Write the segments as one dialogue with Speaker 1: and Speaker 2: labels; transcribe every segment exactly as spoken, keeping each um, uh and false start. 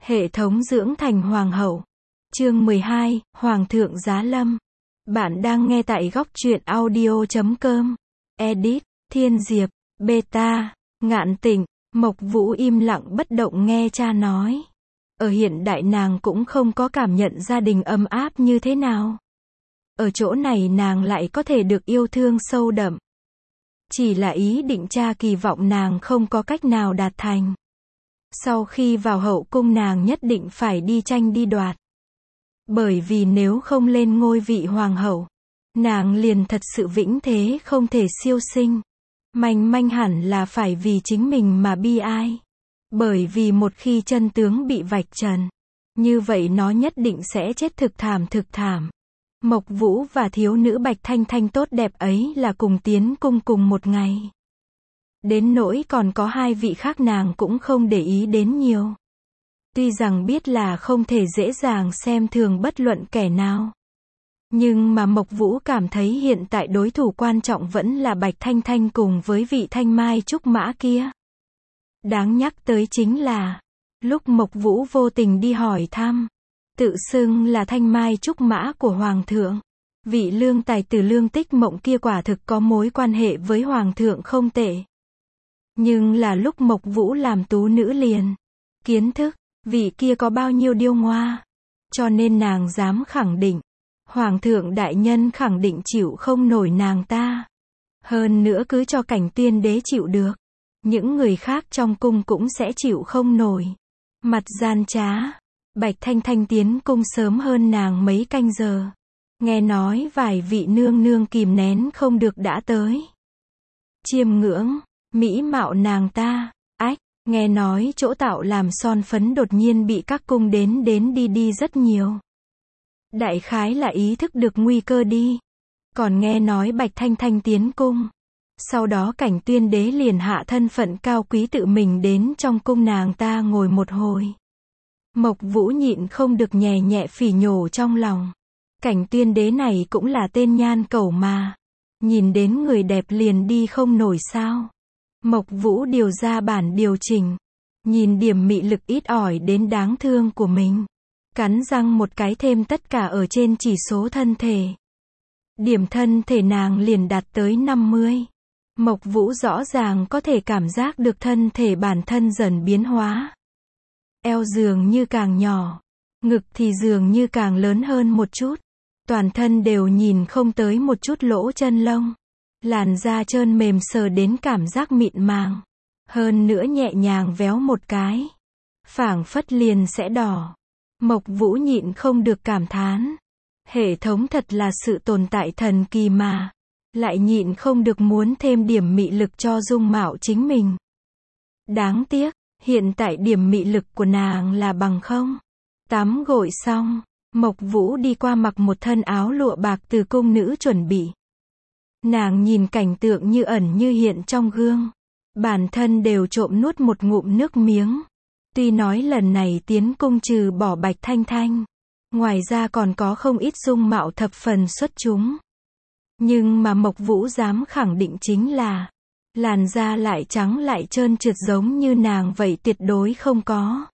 Speaker 1: Hệ thống dưỡng thành hoàng hậu. Chương mười hai, Hoàng thượng giá lâm. Bạn đang nghe tại góc truyện audio chấm com. Edit, Thiên Diệp, Beta, Ngạn Tịnh. Mộc Vũ im lặng bất động nghe cha nói. Ở hiện đại nàng cũng không có cảm nhận gia đình ấm áp như thế nào. Ở chỗ này nàng lại có thể được yêu thương sâu đậm. Chỉ là ý định cha kỳ vọng nàng không có cách nào đạt thành. Sau khi vào hậu cung nàng nhất định phải đi tranh đi đoạt. Bởi vì nếu không lên ngôi vị hoàng hậu, nàng liền thật sự vĩnh thế không thể siêu sinh. Manh manh hẳn là phải vì chính mình mà bi ai. Bởi vì một khi chân tướng bị vạch trần, như vậy nó nhất định sẽ chết thực thảm thực thảm. Mộc Vũ và thiếu nữ Bạch Thanh Thanh tốt đẹp ấy là cùng tiến cung cùng một ngày. Đến nỗi còn có hai vị khác nàng cũng không để ý đến nhiều. Tuy rằng biết là không thể dễ dàng xem thường bất luận kẻ nào. Nhưng mà Mộc Vũ cảm thấy hiện tại đối thủ quan trọng vẫn là Bạch Thanh Thanh cùng với vị Thanh Mai Trúc Mã kia. Đáng nhắc tới chính là, lúc Mộc Vũ vô tình đi hỏi thăm, tự xưng là Thanh Mai Trúc Mã của Hoàng thượng. Vị lương tài tử Lương Tích Mộng kia quả thực có mối quan hệ với Hoàng thượng không tệ. Nhưng là lúc Mộc Vũ làm tú nữ liền kiến thức, vị kia có bao nhiêu điêu ngoa. Cho nên nàng dám khẳng định, Hoàng thượng đại nhân khẳng định chịu không nổi nàng ta. Hơn nữa cứ cho Cảnh Tuyên đế chịu được, những người khác trong cung cũng sẽ chịu không nổi. Mặt gian trá, Bạch Thanh Thanh tiến cung sớm hơn nàng mấy canh giờ. Nghe nói vài vị nương nương kìm nén không được đã tới. Chiêm ngưỡng mỹ mạo nàng ta. Ách, nghe nói chỗ tạo làm son phấn đột nhiên bị các cung đến đến đi đi rất nhiều. Đại khái là ý thức được nguy cơ đi. Còn nghe nói Bạch Thanh Thanh tiến cung, sau đó Cảnh Tuyên đế liền hạ thân phận cao quý tự mình đến trong cung nàng ta ngồi một hồi. Mộc Vũ nhịn không được nhẹ nhẹ phỉ nhổ trong lòng. Cảnh Tuyên đế này cũng là tên nhan cẩu mà. Nhìn đến người đẹp liền đi không nổi sao. Mộc Vũ điều ra bản điều chỉnh. Nhìn điểm mị lực ít ỏi đến đáng thương của mình. Cắn răng một cái thêm tất cả ở trên chỉ số thân thể. Điểm thân thể nàng liền đạt tới năm mươi. Mộc Vũ rõ ràng có thể cảm giác được thân thể bản thân dần biến hóa. Eo dường như càng nhỏ, ngực thì dường như càng lớn hơn một chút. Toàn thân đều nhìn không tới một chút lỗ chân lông. Làn da trơn mềm sờ đến cảm giác mịn màng. Hơn nữa nhẹ nhàng véo một cái, phảng phất liền sẽ đỏ. Mộc Vũ nhịn không được cảm thán. Hệ thống thật là sự tồn tại thần kỳ mà. Lại nhịn không được muốn thêm điểm mị lực cho dung mạo chính mình. Đáng tiếc, hiện tại điểm mị lực của nàng là bằng không. Tắm gội xong, Mộc Vũ đi qua mặc một thân áo lụa bạc từ cung nữ chuẩn bị. Nàng nhìn cảnh tượng như ẩn như hiện trong gương. Bản thân đều trộm nuốt một ngụm nước miếng. Tuy nói lần này tiến cung trừ bỏ Bạch Thanh Thanh, ngoài ra còn có không ít dung mạo thập phần xuất chúng. Nhưng mà Mộc Vũ dám khẳng định chính là, làn da lại trắng lại trơn trượt giống như nàng vậy tuyệt đối không có.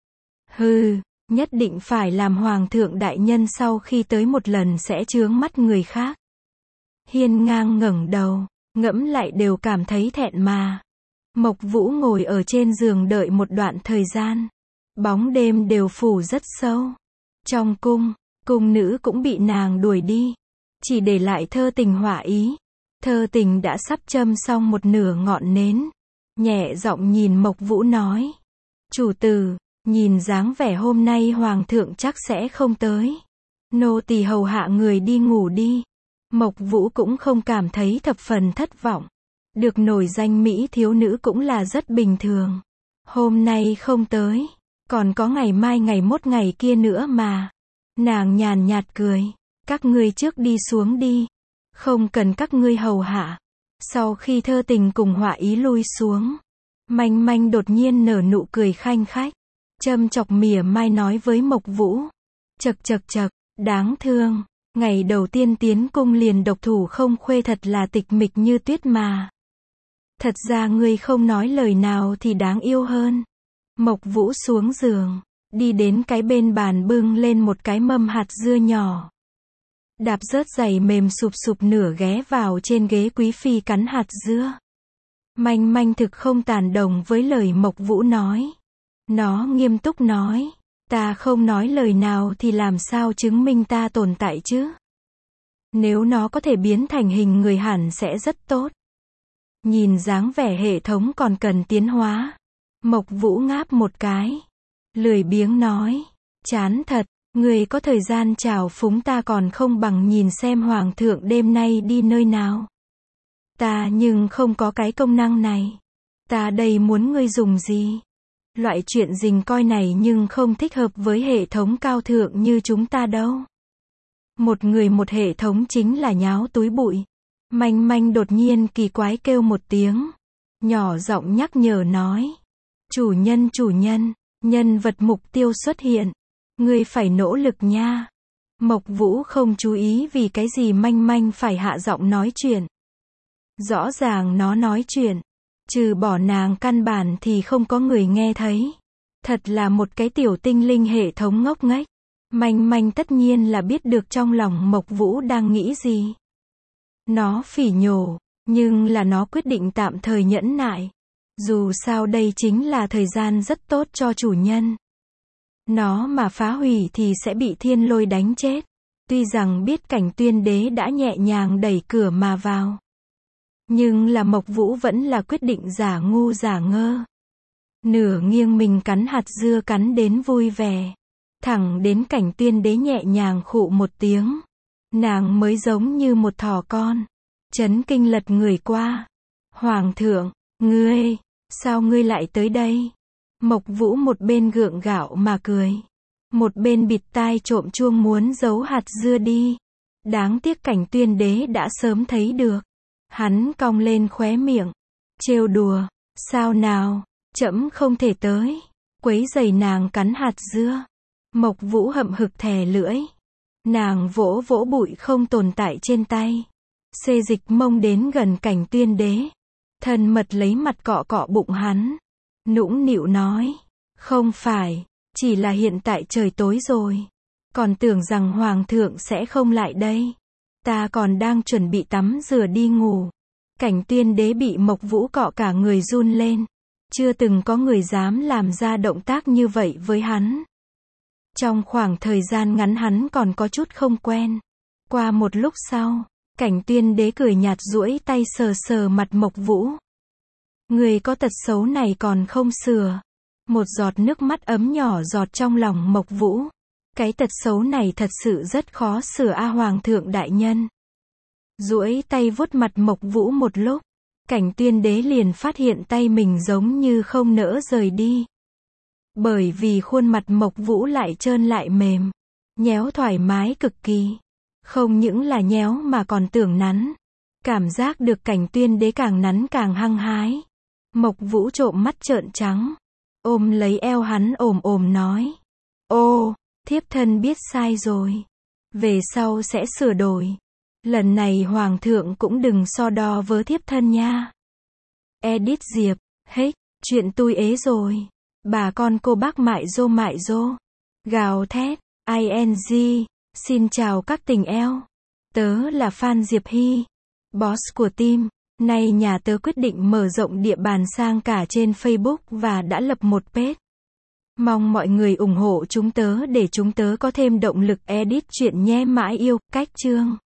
Speaker 1: Hừ, nhất định phải làm Hoàng thượng đại nhân sau khi tới một lần sẽ chướng mắt người khác. Hiên ngang ngẩng đầu, ngẫm lại đều cảm thấy thẹn mà. Mộc Vũ ngồi ở trên giường đợi một đoạn thời gian. Bóng đêm đều phủ rất sâu. Trong cung, cung nữ cũng bị nàng đuổi đi. Chỉ để lại Thơ Tình Họa Ý. Thơ Tình đã sắp châm xong một nửa ngọn nến. Nhẹ giọng nhìn Mộc Vũ nói. Chủ tử, nhìn dáng vẻ hôm nay Hoàng thượng chắc sẽ không tới. Nô tỳ hầu hạ người đi ngủ đi. Mộc Vũ cũng không cảm thấy thập phần thất vọng. Được nổi danh mỹ thiếu nữ cũng là rất bình thường. Hôm nay không tới, còn có ngày mai ngày mốt ngày kia nữa mà. Nàng nhàn nhạt cười. Các ngươi trước đi xuống đi. Không cần các ngươi hầu hạ. Sau khi Thơ Tình cùng Họa Ý lui xuống, Manh Manh đột nhiên nở nụ cười khanh khách. Châm chọc mỉa mai nói với Mộc Vũ. Chậc chậc chậc, đáng thương. Ngày đầu tiên tiến cung liền độc thủ không khuê thật là tịch mịch như tuyết mà. Thật ra ngươi không nói lời nào thì đáng yêu hơn. Mộc Vũ xuống giường, đi đến cái bên bàn bưng lên một cái mâm hạt dưa nhỏ. Đạp rớt giày mềm sụp sụp nửa ghé vào trên ghế quý phi cắn hạt dưa. Manh Manh thực không tán đồng với lời Mộc Vũ nói. Nó nghiêm túc nói, ta không nói lời nào thì làm sao chứng minh ta tồn tại chứ? Nếu nó có thể biến thành hình người hẳn sẽ rất tốt. Nhìn dáng vẻ hệ thống còn cần tiến hóa. Mộc Vũ ngáp một cái. Lười biếng nói, chán thật, người có thời gian chào phúng ta còn không bằng nhìn xem hoàng thượng đêm nay đi nơi nào. Ta nhưng không có cái công năng này. Ta đây muốn ngươi dùng gì? Loại chuyện rình coi này nhưng không thích hợp với hệ thống cao thượng như chúng ta đâu. Một người một hệ thống chính là nháo túi bụi. Manh Manh đột nhiên kỳ quái kêu một tiếng. Nhỏ giọng nhắc nhở nói. Chủ nhân chủ nhân, nhân vật mục tiêu xuất hiện. Ngươi phải nỗ lực nha. Mộc Vũ không chú ý vì cái gì Manh Manh phải hạ giọng nói chuyện. Rõ ràng nó nói chuyện. Trừ bỏ nàng căn bản thì không có người nghe thấy. Thật là một cái tiểu tinh linh hệ thống ngốc nghếch. Manh Manh tất nhiên là biết được trong lòng Mộc Vũ đang nghĩ gì. Nó phỉ nhổ, nhưng là nó quyết định tạm thời nhẫn nại. Dù sao đây chính là thời gian rất tốt cho chủ nhân. Nó mà phá hủy thì sẽ bị thiên lôi đánh chết. Tuy rằng biết Cảnh Tuyên Đế đã nhẹ nhàng đẩy cửa mà vào. Nhưng là Mộc Vũ vẫn là quyết định giả ngu giả ngơ. Nửa nghiêng mình cắn hạt dưa cắn đến vui vẻ. Thẳng đến Cảnh Tuyên Đế nhẹ nhàng khụ một tiếng. Nàng mới giống như một thỏ con. Chấn kinh lật người qua. Hoàng thượng, ngươi, sao ngươi lại tới đây? Mộc Vũ một bên gượng gạo mà cười. Một bên bịt tai trộm chuông muốn giấu hạt dưa đi. Đáng tiếc Cảnh Tuyên Đế đã sớm thấy được. Hắn cong lên khóe miệng. Trêu đùa, sao nào, trẫm không thể tới. Quấy rầy nàng cắn hạt dưa. Mộc Vũ hậm hực thè lưỡi. Nàng vỗ vỗ bụi không tồn tại trên tay. Xê dịch mông đến gần Cảnh Tuyên Đế. Thân mật lấy mặt cọ cọ bụng hắn. Nũng nịu nói. Không phải, chỉ là hiện tại trời tối rồi. Còn tưởng rằng hoàng thượng sẽ không lại đây. Ta còn đang chuẩn bị tắm rửa đi ngủ. Cảnh Tuyên Đế bị Mộc Vũ cọ cả người run lên. Chưa từng có người dám làm ra động tác như vậy với hắn. Trong khoảng thời gian ngắn hắn còn có chút không quen. Qua một lúc sau, Cảnh Tuyên Đế cười nhạt duỗi tay sờ sờ mặt Mộc Vũ. Người có tật xấu này còn không sửa. Một giọt nước mắt ấm nhỏ giọt trong lòng Mộc Vũ. Cái tật xấu này thật sự rất khó sửa a hoàng thượng đại nhân. Duỗi tay vuốt mặt Mộc Vũ một lúc. Cảnh Tuyên Đế liền phát hiện tay mình giống như không nỡ rời đi. Bởi vì khuôn mặt Mộc Vũ lại trơn lại mềm. Nhéo thoải mái cực kỳ. Không những là nhéo mà còn tưởng nắn. Cảm giác được Cảnh Tuyên Đế càng nắn càng hăng hái. Mộc Vũ trộm mắt trợn trắng. Ôm lấy eo hắn ồm ồm nói. Ô, thiếp thân biết sai rồi. Về sau sẽ sửa đổi. Lần này hoàng thượng cũng đừng so đo với thiếp thân nha. Edit Diệp, hết, chuyện tui ế rồi. Bà con cô bác mại dô mại dô. Gào thét, i en giê, xin chào các tình eo. Tớ là fan Diệp Hy, boss của team. Nay nhà tớ quyết định mở rộng địa bàn sang cả trên Facebook và đã lập một page. Mong mọi người ủng hộ chúng tớ để chúng tớ có thêm động lực edit chuyện nhé mãi yêu, cách chương.